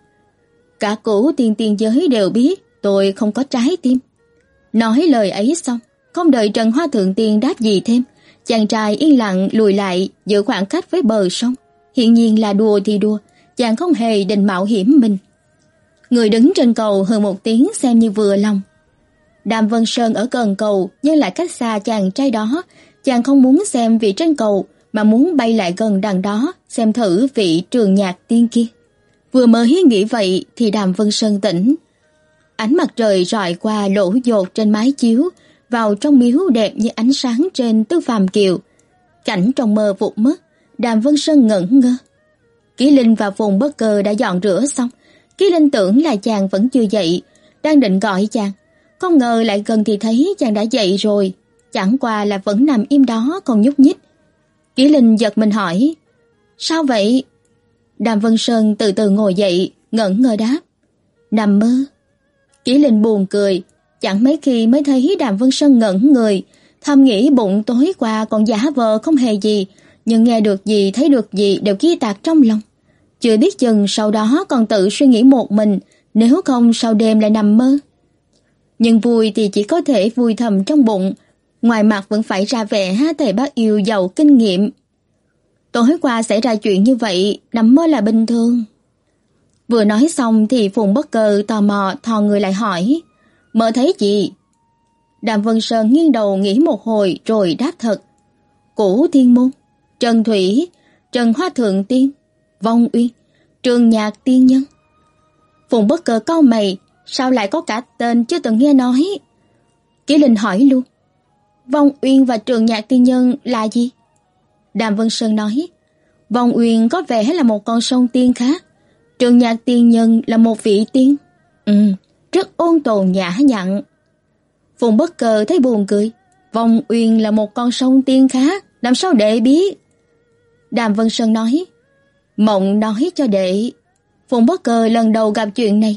Cả cửu tiên tiên giới đều biết tôi không có trái tim. Nói lời ấy xong, không đợi Trần Hoa Thượng Tiên đáp gì thêm, chàng trai yên lặng lùi lại giữ khoảng cách với bờ sông. Hiển nhiên là đùa thì đùa, chàng không hề định mạo hiểm mình. Người đứng trên cầu hừ một tiếng xem như vừa lòng. Đàm Vân Sơn ở gần cầu nhưng lại cách xa chàng trai đó. Chàng không muốn xem vị trên cầu mà muốn bay lại gần đằng đó xem thử vị Trường Nhạc Tiên kia. Vừa mới nghĩ vậy thì Đàm Vân Sơn tỉnh. Ánh mặt trời rọi qua lỗ dột trên mái chiếu, vào trong miếu đẹp như ánh sáng trên Tư Phàm Kiều. Cảnh trong mơ vụt mất, Đàm Vân Sơn ngẩn ngơ. Ký Linh và Phùng Bất Cơ đã dọn rửa xong. Ký Linh tưởng là chàng vẫn chưa dậy, đang định gọi chàng, không ngờ lại gần thì thấy chàng đã dậy rồi, chẳng qua là vẫn nằm im đó còn nhúc nhích. Ký Linh giật mình hỏi, sao vậy? Đàm Vân Sơn từ từ ngồi dậy, ngẩn ngơ đáp, nằm mơ. Ký Linh buồn cười, chẳng mấy khi mới thấy Đàm Vân Sơn ngẩn người, thầm nghĩ bụng tối qua còn giả vờ không hề gì, nhưng nghe được gì thấy được gì đều ghi tạc trong lòng. Chưa biết chừng sau đó còn tự suy nghĩ một mình, nếu không sau đêm lại nằm mơ. Nhưng vui thì chỉ có thể vui thầm trong bụng, ngoài mặt vẫn phải ra vẻ thầy bác yêu giàu kinh nghiệm. Tối qua xảy ra chuyện như vậy, nằm mơ là bình thường. Vừa nói xong thì Phùng Bất Cơ tò mò thò người lại hỏi, mơ thấy gì? Đàm Vân Sơn nghiêng đầu nghĩ một hồi rồi đáp thật, Cửu Thiên Môn, Trần Thủy, Trần Hoa Thượng Tiên, Vong Uyên, Trường Nhạc Tiên Nhân. Phùng Bất Cơ cau mày, sao lại có cả tên chưa từng nghe nói? Ký Linh hỏi luôn, Vong Uyên và Trường Nhạc Tiên Nhân là gì? Đàm Vân Sơn nói, Vong Uyên có vẻ là một con sông tiên khác, Trường Nhạc Tiên Nhân là một vị tiên. Ừ, rất ôn tồn nhã nhặn. Phùng Bất Cơ thấy buồn cười, Vong Uyên là một con sông tiên khác, làm sao đệ biết? Đàm Vân Sơn nói, mộng nói cho đệ. Phùng Bất Cơ lần đầu gặp chuyện này.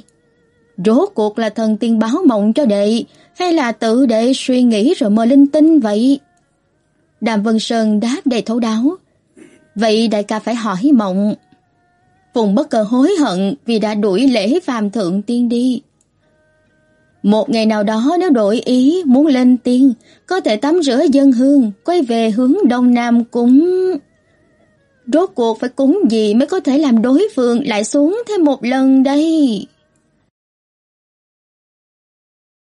Rốt cuộc là thần tiên báo mộng cho đệ, hay là tự đệ suy nghĩ rồi mơ linh tinh vậy? Đàm Vân Sơn đáp đầy thấu đáo, vậy đại ca phải hỏi mộng. Phùng Bất Cơ hối hận vì đã đuổi Lễ Phàm Thượng Tiên đi. Một ngày nào đó nếu đổi ý muốn lên tiên, có thể tắm rửa dân hương, quay về hướng Đông Nam cúng. Rốt cuộc phải cúng gì mới có thể làm đối phương lại xuống thêm một lần đây?